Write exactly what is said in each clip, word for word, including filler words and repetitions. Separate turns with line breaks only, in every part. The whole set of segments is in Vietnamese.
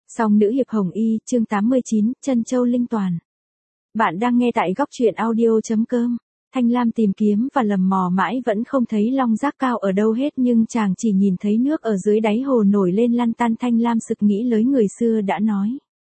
Song nữ hiệp hồng y, chương tám mươi chín, Trân Châu Linh Toàn. Bạn đang nghe tại góc truyện audio.com. Thanh Lam tìm kiếm và lầm mò mãi vẫn không thấy long giác cao ở đâu hết, nhưng chàng chỉ nhìn thấy nước ở dưới đáy hồ nổi lên lăn tăn. Thanh Lam sực nghĩ lới người xưa đã nói.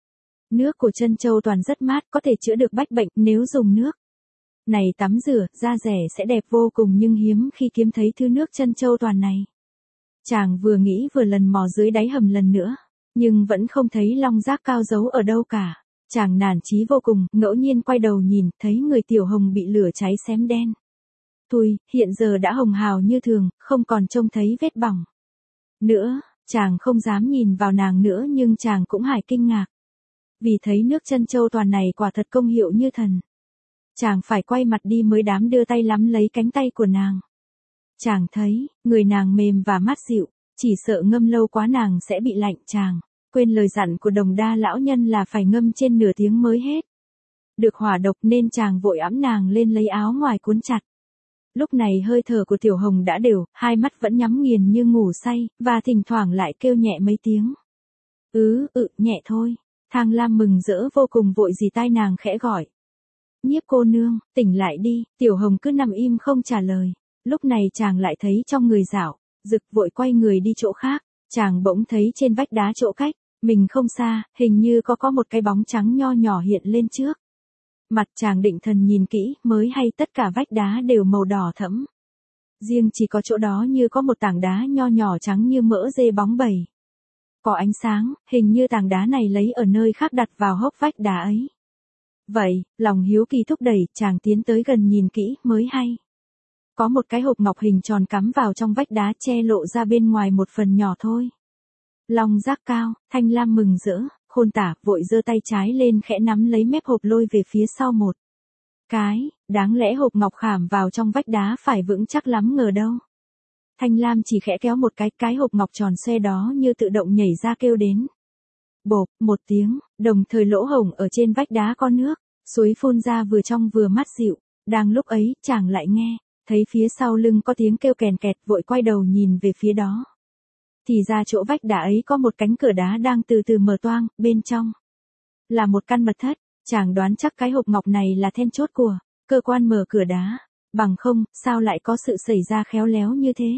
Nước của Trân Châu Toàn rất mát, có thể chữa được bách bệnh nếu dùng nước này tắm rửa, da rẻ sẽ đẹp vô cùng, nhưng hiếm khi kiếm thấy thứ nước Trân Châu Toàn này. Chàng vừa nghĩ vừa lần mò dưới đáy hầm lần nữa, nhưng vẫn không thấy long giác cao giấu ở đâu cả. Chàng nản chí vô cùng, ngẫu nhiên quay đầu nhìn, thấy người tiểu hồng bị lửa cháy xém đen thui, hiện giờ đã hồng hào như thường, không còn trông thấy vết bỏng nữa. Chàng không dám nhìn vào nàng nữa, nhưng chàng cũng hải kinh ngạc, vì thấy nước Trân Châu Toàn này quả thật công hiệu như thần. Chàng phải quay mặt đi mới dám đưa tay nắm lấy cánh tay của nàng. Chàng thấy, người nàng mềm và mát dịu, chỉ sợ ngâm lâu quá nàng sẽ bị lạnh. Chàng quên lời dặn của Đồng Đa lão nhân là phải ngâm trên nửa tiếng mới hết được hỏa độc, nên chàng vội ẵm nàng lên lấy áo ngoài cuốn chặt. Lúc này hơi thở của tiểu hồng đã đều, hai mắt vẫn nhắm nghiền như ngủ say, và thỉnh thoảng lại kêu nhẹ mấy tiếng. Ừ, ừ, nhẹ thôi. Thang Lam mừng rỡ vô cùng, vội dì tai nàng khẽ gọi. Nhiếp cô nương, tỉnh lại đi. Tiểu hồng cứ nằm im không trả lời. Lúc này chàng lại thấy trong người dạo rực, vội quay người đi chỗ khác. Chàng bỗng thấy trên vách đá chỗ cách mình không xa, hình như có có một cái bóng trắng nho nhỏ hiện lên trước mặt. Chàng định thần nhìn kỹ, mới hay tất cả vách đá đều màu đỏ thẫm, riêng chỉ có chỗ đó như có một tảng đá nho nhỏ trắng như mỡ dê bóng bẩy, có ánh sáng, hình như tảng đá này lấy ở nơi khác đặt vào hốc vách đá ấy. Vậy, lòng hiếu kỳ thúc đẩy, chàng tiến tới gần nhìn kỹ, mới hay có một cái hộp ngọc hình tròn cắm vào trong vách đá, che lộ ra bên ngoài một phần nhỏ thôi. Long giác cao. Thanh Lam mừng rỡ, khôn tả, vội giơ tay trái lên khẽ nắm lấy mép hộp lôi về phía sau một cái. Đáng lẽ hộp ngọc khảm vào trong vách đá phải vững chắc lắm, ngờ đâu. Thanh Lam chỉ khẽ kéo một cái, cái hộp ngọc tròn xoe đó như tự động nhảy ra kêu đến. Bộp, một tiếng, đồng thời lỗ hổng ở trên vách đá có nước suối phun ra vừa trong vừa mát dịu. Đang lúc ấy, chàng lại nghe thấy phía sau lưng có tiếng kêu kèn kẹt, vội quay đầu nhìn về phía đó. Thì ra chỗ vách đá ấy có một cánh cửa đá đang từ từ mở toang, bên trong là một căn mật thất. Chàng đoán chắc cái hộp ngọc này là then chốt của cơ quan mở cửa đá, bằng không, sao lại có sự xảy ra khéo léo như thế.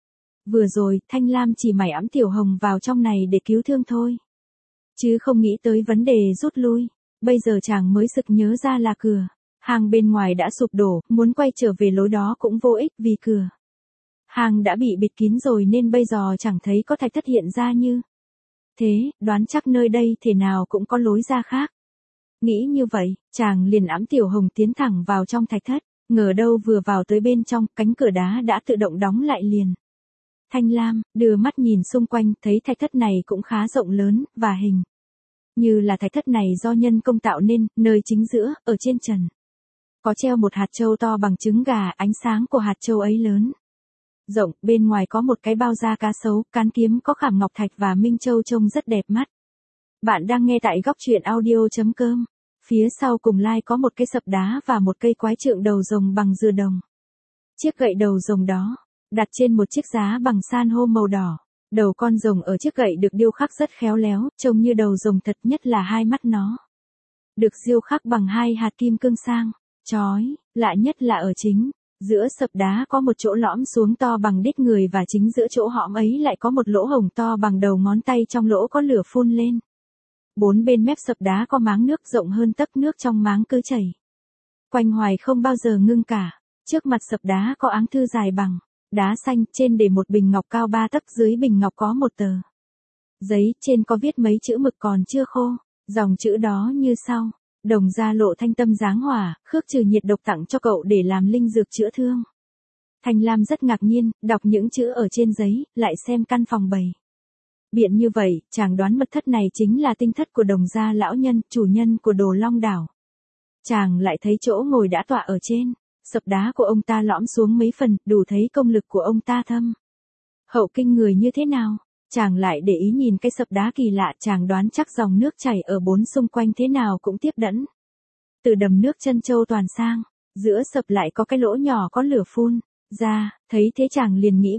Vừa rồi, Thanh Lam chỉ mải ẵm tiểu hồng vào trong này để cứu thương thôi, chứ không nghĩ tới vấn đề rút lui. Bây giờ chàng mới sực nhớ ra là cửa hang bên ngoài đã sụp đổ, muốn quay trở về lối đó cũng vô ích, vì cửa hang đã bị bịt kín rồi, nên bây giờ chẳng thấy có thạch thất hiện ra như thế, đoán chắc nơi đây thể nào cũng có lối ra khác. Nghĩ như vậy, chàng liền ẵm tiểu hồng tiến thẳng vào trong thạch thất, ngờ đâu vừa vào tới bên trong, cánh cửa đá đã tự động đóng lại liền. Thanh Lam đưa mắt nhìn xung quanh, thấy thạch thất này cũng khá rộng lớn, và hình như là thạch thất này do nhân công tạo nên. Nơi chính giữa, ở trên trần, có treo một hạt châu to bằng trứng gà, ánh sáng của hạt châu ấy lớn rộng, bên ngoài có một cái bao da cá sấu, cán kiếm có khảm ngọc thạch và minh châu, trông rất đẹp mắt. Bạn đang nghe tại góc truyện audio.com. Phía sau cùng lai có một cây sập đá và một cây quái trượng đầu rồng bằng dừa đồng. Chiếc gậy đầu rồng đó đặt trên một chiếc giá bằng san hô màu đỏ. Đầu con rồng ở chiếc gậy được điêu khắc rất khéo léo, trông như đầu rồng thật, nhất là hai mắt nó được điêu khắc bằng hai hạt kim cương sang chói. Lạ nhất là ở chính giữa sập đá có một chỗ lõm xuống to bằng đít người, và chính giữa chỗ hõm ấy lại có một lỗ hổng to bằng đầu ngón tay, trong lỗ có lửa phun lên. Bốn bên mép sập đá có máng nước rộng hơn tấc, nước trong máng cứ chảy quanh hoài không bao giờ ngưng cả. Trước mặt sập đá có áng thư dài bằng đá xanh, trên để một bình ngọc cao ba tấc, dưới bình ngọc có một tờ giấy, trên có viết mấy chữ mực còn chưa khô. Dòng chữ đó như sau: Đồng gia lộ thanh tâm giáng hỏa, khước trừ nhiệt độc, tặng cho cậu để làm linh dược chữa thương. Thanh Lam rất ngạc nhiên, đọc những chữ ở trên giấy, lại xem căn phòng bày biện như vậy, chàng đoán mật thất này chính là tinh thất của Đồng gia lão nhân, chủ nhân của Đồ Long đảo. Chàng lại thấy chỗ ngồi đã tọa ở trên sập đá của ông ta lõm xuống mấy phần, đủ thấy công lực của ông ta thâm hậu kinh người như thế nào. Chàng lại để ý nhìn cái sập đá kỳ lạ, chàng đoán chắc dòng nước chảy ở bốn xung quanh thế nào cũng tiếp đẫn từ đầm nước Trân Châu Toàn sang. Giữa sập lại có cái lỗ nhỏ có lửa phun ra, thấy thế chàng liền nghĩ bụng,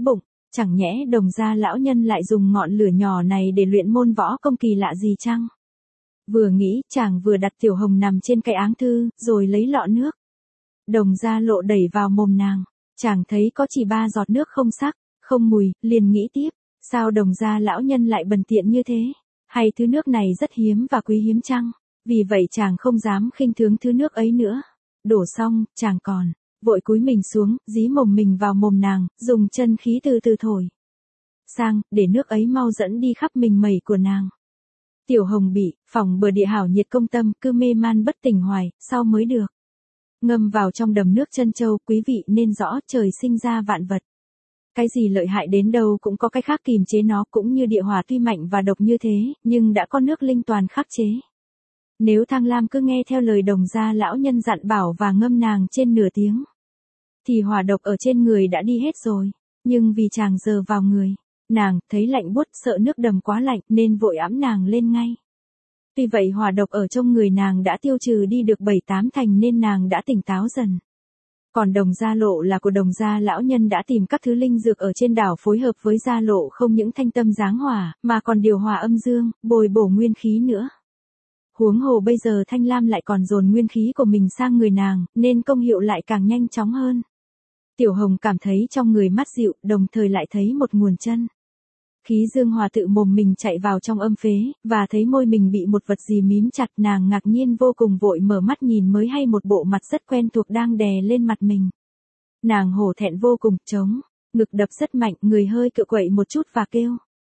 Chẳng nhẽ Đồng gia lão nhân lại dùng ngọn lửa nhỏ này để luyện môn võ công kỳ lạ gì chăng? Vừa nghĩ, chàng vừa đặt Tiểu Hồng nằm trên cái áng thư, rồi lấy lọ nước. Đồng gia Lộ đẩy vào mồm nàng, chàng thấy có chỉ ba giọt nước không sắc, không mùi, liền nghĩ tiếp, sao Đồng gia lão nhân lại bần tiện như thế? Hay thứ nước này rất hiếm và quý hiếm chăng? Vì vậy chàng không dám khinh thường thứ nước ấy nữa. Đổ xong, chàng còn vội cúi mình xuống, dí mồm mình vào mồm nàng, dùng chân khí từ từ thổi sang, để nước ấy mau dẫn đi khắp mình mẩy của nàng. Tiểu Hồng bị phòng bờ địa hảo nhiệt công tâm, cứ mê man bất tỉnh hoài, sau mới được ngâm vào trong đầm nước Trân Châu. Quý vị nên rõ, trời sinh ra vạn vật, cái gì lợi hại đến đâu cũng có cái khác kìm chế nó, cũng như địa hỏa tuy mạnh và độc như thế, nhưng đã có nước linh toàn khắc chế. Nếu Thang Lam cứ nghe theo lời Đồng gia lão nhân dặn bảo và ngâm nàng trên nửa tiếng, thì hỏa độc ở trên người đã đi hết rồi. Nhưng vì chàng giờ vào người nàng, thấy lạnh buốt, sợ nước đầm quá lạnh, nên vội ẵm nàng lên ngay. Tuy vậy hỏa độc ở trong người nàng đã tiêu trừ đi được bảy tám thành, nên nàng đã tỉnh táo dần. Còn Đồng gia Lộ là của Đồng gia lão nhân đã tìm các thứ linh dược ở trên đảo phối hợp với gia lộ, không những thanh tâm giáng hỏa, mà còn điều hòa âm dương, bồi bổ nguyên khí nữa. Huống hồ bây giờ Thanh Lam lại còn dồn nguyên khí của mình sang người nàng, nên công hiệu lại càng nhanh chóng hơn. Tiểu Hồng cảm thấy trong người mát dịu, đồng thời lại thấy một nguồn chân khí dương hòa tự mồm mình chạy vào trong âm phế, và thấy môi mình bị một vật gì mím chặt. Nàng ngạc nhiên vô cùng, vội mở mắt nhìn, mới hay một bộ mặt rất quen thuộc đang đè lên mặt mình. Nàng hổ thẹn vô cùng, trống ngực đập rất mạnh, người hơi cựa quậy một chút và kêu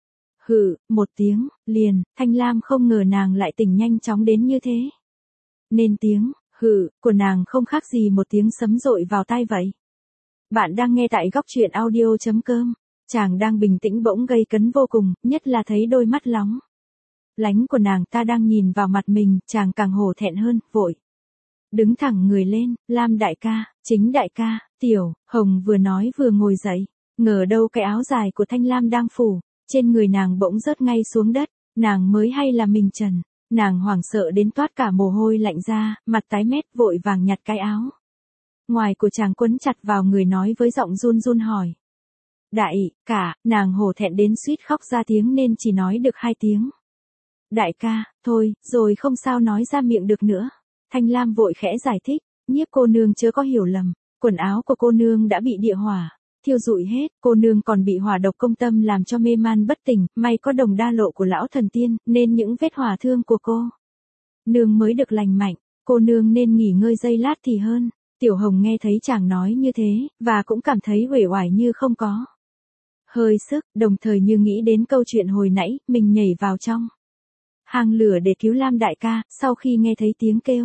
hừ một tiếng, liền. Thanh Lam không ngờ nàng lại tỉnh nhanh chóng đến như thế, nên tiếng hừ của nàng không khác gì một tiếng sấm dội vào tai vậy. Bạn đang nghe tại góc truyện audio chấm com. Chàng đang bình tĩnh bỗng gây cấn vô cùng, nhất là thấy đôi mắt lóng lánh của nàng ta đang nhìn vào mặt mình, chàng càng hổ thẹn hơn, vội đứng thẳng người lên. Lam đại ca, Chính đại ca. Tiểu Hồng vừa nói vừa ngồi dậy, ngờ đâu cái áo dài của Thanh Lam đang phủ trên người nàng bỗng rớt ngay xuống đất. Nàng mới hay là mình trần, nàng hoảng sợ đến toát cả mồ hôi lạnh ra, mặt tái mét, vội vàng nhặt cái áo ngoài của chàng quấn chặt vào người, nói với giọng run run hỏi: Đại cả. Nàng hổ thẹn đến suýt khóc ra tiếng, nên chỉ nói được hai tiếng đại ca thôi, rồi không sao nói ra miệng được nữa. Thanh Lam vội khẽ giải thích: Nhiếp cô nương chớ có hiểu lầm, quần áo của cô nương đã bị địa hỏa thiêu rụi hết, cô nương còn bị hỏa độc công tâm làm cho mê man bất tỉnh, may có Đồng đa lộ của lão thần tiên, nên những vết hỏa thương của cô nương mới được lành mạnh. Cô nương nên nghỉ ngơi giây lát thì hơn. Tiểu Hồng nghe thấy chàng nói như thế, và cũng cảm thấy uể oải như không có hơi sức, đồng thời như nghĩ đến câu chuyện hồi nãy, mình nhảy vào trong hang lửa để cứu Lam đại ca. Sau khi nghe thấy tiếng kêu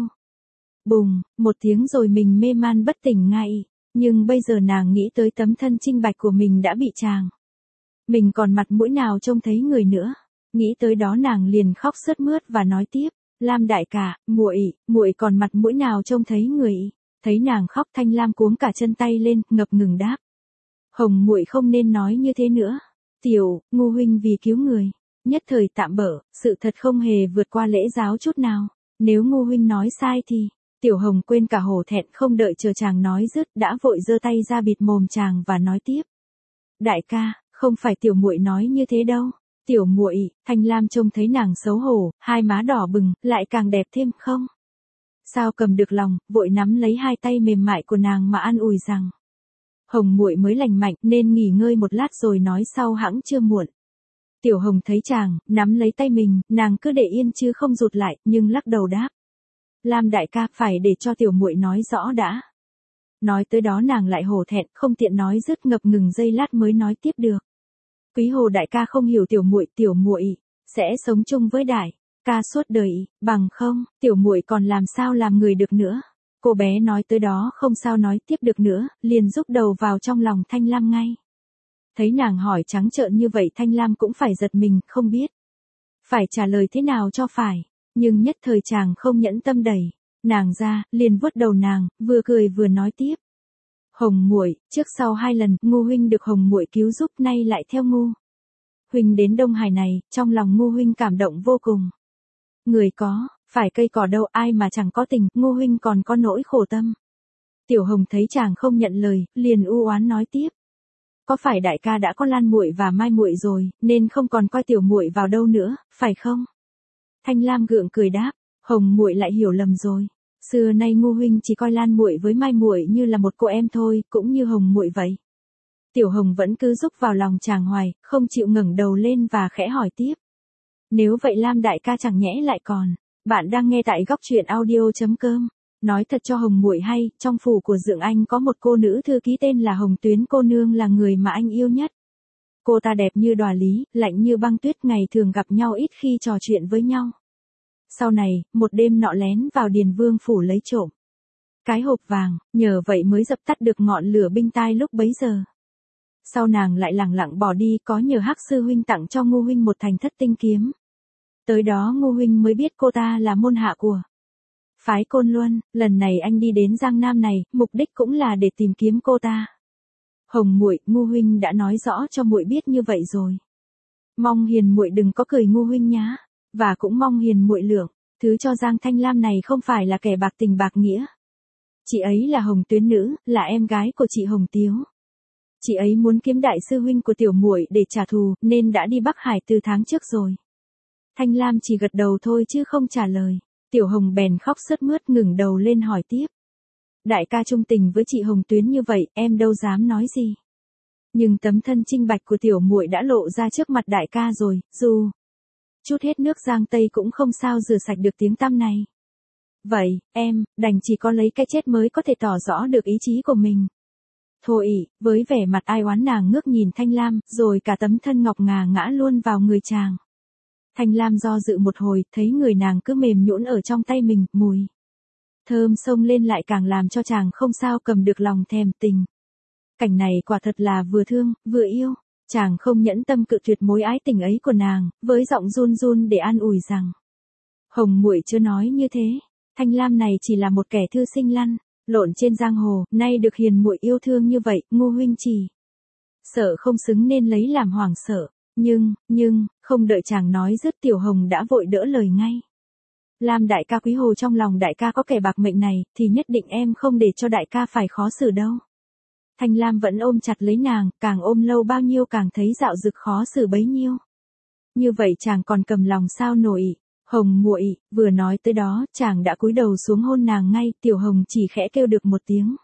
bùng một tiếng rồi mình mê man bất tỉnh ngay. Nhưng bây giờ nàng nghĩ tới tấm thân trinh bạch của mình đã bị chàng, mình còn mặt mũi nào trông thấy người nữa. Nghĩ tới đó nàng liền khóc sướt mướt và nói tiếp: Lam đại ca, muội, muội còn mặt mũi nào trông thấy người. Thấy nàng khóc, Thanh Lam cuống cả chân tay lên, ngập ngừng đáp: Hồng muội không nên nói như thế nữa. Tiểu Ngu huynh vì cứu người, nhất thời tạm bỡ, sự thật không hề vượt qua lễ giáo chút nào. Nếu Ngu huynh nói sai thì... Tiểu Hồng quên cả hổ thẹn, không đợi chờ chàng nói dứt, đã vội giơ tay ra bịt mồm chàng và nói tiếp: Đại ca, không phải tiểu muội nói như thế đâu. Tiểu muội. Thanh Lam trông thấy nàng xấu hổ, hai má đỏ bừng, lại càng đẹp thêm, không sao cầm được lòng, vội nắm lấy hai tay mềm mại của nàng mà an ủi rằng: Hồng muội mới lành mạnh, nên nghỉ ngơi một lát rồi nói sau hẵng chưa muộn. Tiểu Hồng thấy chàng nắm lấy tay mình, nàng cứ để yên chứ không rụt lại, nhưng lắc đầu đáp: Lam đại ca, phải để cho tiểu muội nói rõ đã. Nói tới đó nàng lại hổ thẹn, không tiện nói dứt, ngập ngừng giây lát mới nói tiếp được: Quý Hồ đại ca không hiểu tiểu muội, tiểu muội sẽ sống chung với đại ca suốt đời, bằng không, tiểu muội còn làm sao làm người được nữa. Cô bé nói tới đó không sao nói tiếp được nữa, liền rúc đầu vào trong lòng Thanh Lam ngay. Thấy nàng hỏi trắng trợn như vậy, Thanh Lam cũng phải giật mình, không biết phải trả lời thế nào cho phải. Nhưng nhất thời chàng không nhẫn tâm đẩy nàng ra, liền vuốt đầu nàng, vừa cười vừa nói tiếp: Hồng muội, trước sau hai lần Ngu huynh được Hồng muội cứu giúp, nay lại theo Ngu huynh đến Đông Hải này, trong lòng Ngu huynh cảm động vô cùng. Người có phải cây cỏ đâu, ai mà chẳng có tình, Ngu huynh còn có nỗi khổ tâm. Tiểu Hồng thấy chàng không nhận lời, liền u oán nói tiếp: có phải đại ca đã có Lan muội và Mai muội rồi, nên không còn coi tiểu muội vào đâu nữa, phải không? Thanh Lam gượng cười đáp, Hồng muội lại hiểu lầm rồi. Xưa nay Ngô huynh chỉ coi Lan muội với Mai muội như là một cô em thôi, cũng như Hồng muội vậy. Tiểu Hồng vẫn cứ rúc vào lòng chàng hoài, không chịu ngẩng đầu lên và khẽ hỏi tiếp. Nếu vậy Lam đại ca chẳng nhẽ lại còn. Bạn đang nghe tại góc truyện audio.com. Nói thật cho Hồng muội hay, trong phủ của Dượng Anh có một cô nữ thư ký tên là Hồng Tuyến cô nương là người mà anh yêu nhất. Cô ta đẹp như đóa lý, lạnh như băng tuyết, ngày thường gặp nhau ít khi trò chuyện với nhau. Sau này, một đêm nọ lén vào Điền Vương phủ lấy trộm cái hộp vàng, nhờ vậy mới dập tắt được ngọn lửa binh tai lúc bấy giờ. Sau nàng lại lẳng lặng bỏ đi, có nhờ Hắc sư huynh tặng cho Ngô huynh một thành thất tinh kiếm. Tới đó Ngô huynh mới biết cô ta là môn hạ của phái Côn Luân. Lần này anh đi đến Giang Nam này, mục đích cũng là để tìm kiếm cô ta. Hồng muội, Ngô huynh đã nói rõ cho muội biết như vậy rồi. Mong hiền muội đừng có cười Ngô huynh nhá, và cũng mong hiền muội lượng thứ cho Giang Thanh Lam này không phải là kẻ bạc tình bạc nghĩa. Chị ấy là Hồng Tuyến nữ, là em gái của chị Hồng Tiếu. Chị ấy muốn kiếm đại sư huynh của tiểu muội để trả thù, nên đã đi Bắc Hải từ tháng trước rồi. Thanh Lam chỉ gật đầu thôi chứ không trả lời. Tiểu Hồng bèn khóc sướt mướt ngẩng đầu lên hỏi tiếp. Đại ca trung tình với chị Hồng Tuyến như vậy, em đâu dám nói gì. Nhưng tấm thân trinh bạch của tiểu muội đã lộ ra trước mặt đại ca rồi, dù chút hết nước Giang Tây cũng không sao rửa sạch được tiếng tăm này. Vậy, em, đành chỉ có lấy cái chết mới có thể tỏ rõ được ý chí của mình. Thôi ỉ, với vẻ mặt ai oán nàng ngước nhìn Thanh Lam, rồi cả tấm thân ngọc ngà ngã luôn vào người chàng. Thanh Lam do dự một hồi, thấy người nàng cứ mềm nhũn ở trong tay mình, mùi thơm xông lên lại càng làm cho chàng không sao cầm được lòng thèm tình. Cảnh này quả thật là vừa thương, vừa yêu. Chàng không nhẫn tâm cự tuyệt mối ái tình ấy của nàng, với giọng run run để an ủi rằng. Hồng muội chưa nói như thế, Thanh Lam này chỉ là một kẻ thư sinh lăn lộn trên giang hồ, nay được hiền muội yêu thương như vậy, Ngô huynh chỉ sợ không xứng nên lấy làm hoảng sợ. Nhưng, nhưng, không đợi chàng nói dứt, Tiểu Hồng đã vội đỡ lời ngay. Lam đại ca quý hồ, trong lòng đại ca có kẻ bạc mệnh này, thì nhất định em không để cho đại ca phải khó xử đâu. Thanh Lam vẫn ôm chặt lấy nàng, càng ôm lâu bao nhiêu càng thấy dạo dực khó xử bấy nhiêu. Như vậy chàng còn cầm lòng sao nổi. Hồng muội, vừa nói tới đó, chàng đã cúi đầu xuống hôn nàng ngay. Tiểu Hồng chỉ khẽ kêu được một tiếng.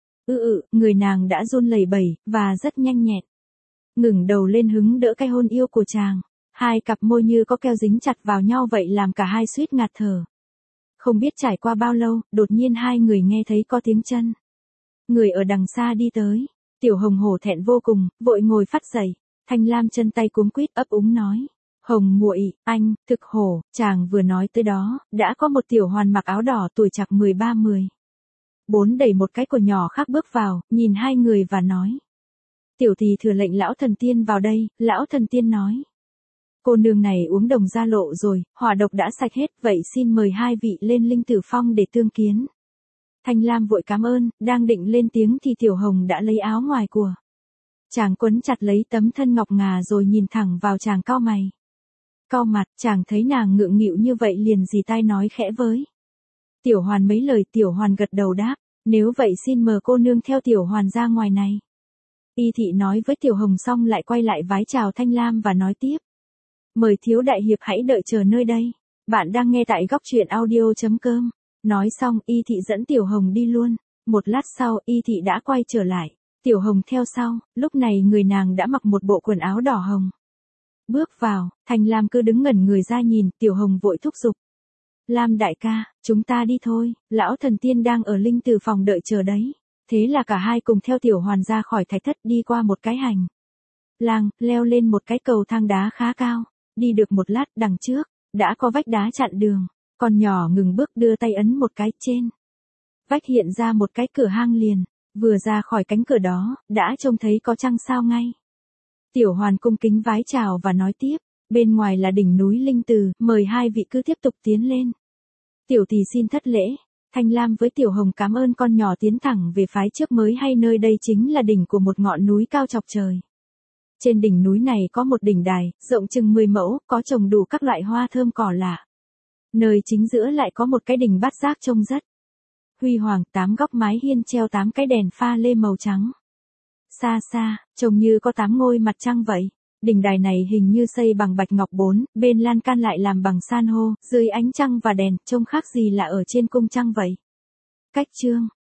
Ừ ừ, người nàng đã run lẩy bẩy, và rất nhanh nhẹn. Ngừng đầu lên hứng đỡ cái hôn yêu của chàng. Hai cặp môi như có keo dính chặt vào nhau vậy làm cả hai suýt ngạt thở. Không biết trải qua bao lâu, đột nhiên hai người nghe thấy có tiếng chân người ở đằng xa đi tới. Tiểu Hồng hổ thẹn vô cùng, vội ngồi phắt dậy. Thanh Lam chân tay cuống quýt ấp úng nói. Hồng muội, anh, thực hổ. Chàng vừa nói tới đó, đã có một tiểu hoàn mặc áo đỏ tuổi chạc mười ba mười bốn đẩy một cái của nhỏ khác bước vào, nhìn hai người và nói. Tiểu thì thừa lệnh lão thần tiên vào đây. Lão thần tiên nói. Cô nương này uống đồng gia lộ rồi, hỏa độc đã sạch hết, vậy xin mời hai vị lên Linh Tử Phong để tương kiến. Thanh Lam vội cảm ơn, đang định lên tiếng thì Tiểu Hồng đã lấy áo ngoài của chàng quấn chặt lấy tấm thân ngọc ngà rồi nhìn thẳng vào chàng cau mày. Cau mặt, chàng thấy nàng ngượng nghịu như vậy liền dì tai nói khẽ với Tiểu Hoàn mấy lời. Tiểu Hoàn gật đầu đáp, nếu vậy xin mời cô nương theo Tiểu Hoàn ra ngoài này. Y thị nói với Tiểu Hồng xong lại quay lại vái chào Thanh Lam và nói tiếp. Mời thiếu đại hiệp hãy đợi chờ nơi đây. Bạn đang nghe tại góc truyện audio.com. Nói xong, Y thị dẫn Tiểu Hồng đi luôn. Một lát sau, Y thị đã quay trở lại. Tiểu Hồng theo sau, lúc này người nàng đã mặc một bộ quần áo đỏ hồng. Bước vào, Thanh Lam cứ đứng ngẩn người ra nhìn, Tiểu Hồng vội thúc giục. Lam đại ca, chúng ta đi thôi, lão thần tiên đang ở Linh Tử Phòng đợi chờ đấy. Thế là cả hai cùng theo Tiểu Hoàn ra khỏi thạch thất, đi qua một cái hành lang, leo lên một cái cầu thang đá khá cao. Đi được một lát, đằng trước đã có vách đá chặn đường. Con nhỏ ngừng bước, đưa tay ấn một cái, trên vách hiện ra một cái cửa hang liền. Vừa ra khỏi cánh cửa đó, đã trông thấy có trăng sao ngay. Tiểu Hoàn cung kính vái chào và nói tiếp, bên ngoài là đỉnh núi Linh Từ, mời hai vị cứ tiếp tục tiến lên. Tiểu thì xin thất lễ. Thanh Lam với Tiểu Hồng cảm ơn con nhỏ tiến thẳng về phái trước mới hay nơi đây chính là đỉnh của một ngọn núi cao chọc trời. Trên đỉnh núi này có một đỉnh đài, rộng chừng mười mẫu, có trồng đủ các loại hoa thơm cỏ lạ. Nơi chính giữa lại có một cái đỉnh bát giác trông rất huy hoàng, tám góc mái hiên treo tám cái đèn pha lê màu trắng. xa xa, trông như có tám ngôi mặt trăng vậy. Đỉnh đài này hình như xây bằng bạch ngọc bốn, bên lan can lại làm bằng san hô, dưới ánh trăng và đèn, trông khác gì là ở trên cung trăng vậy. Cách chương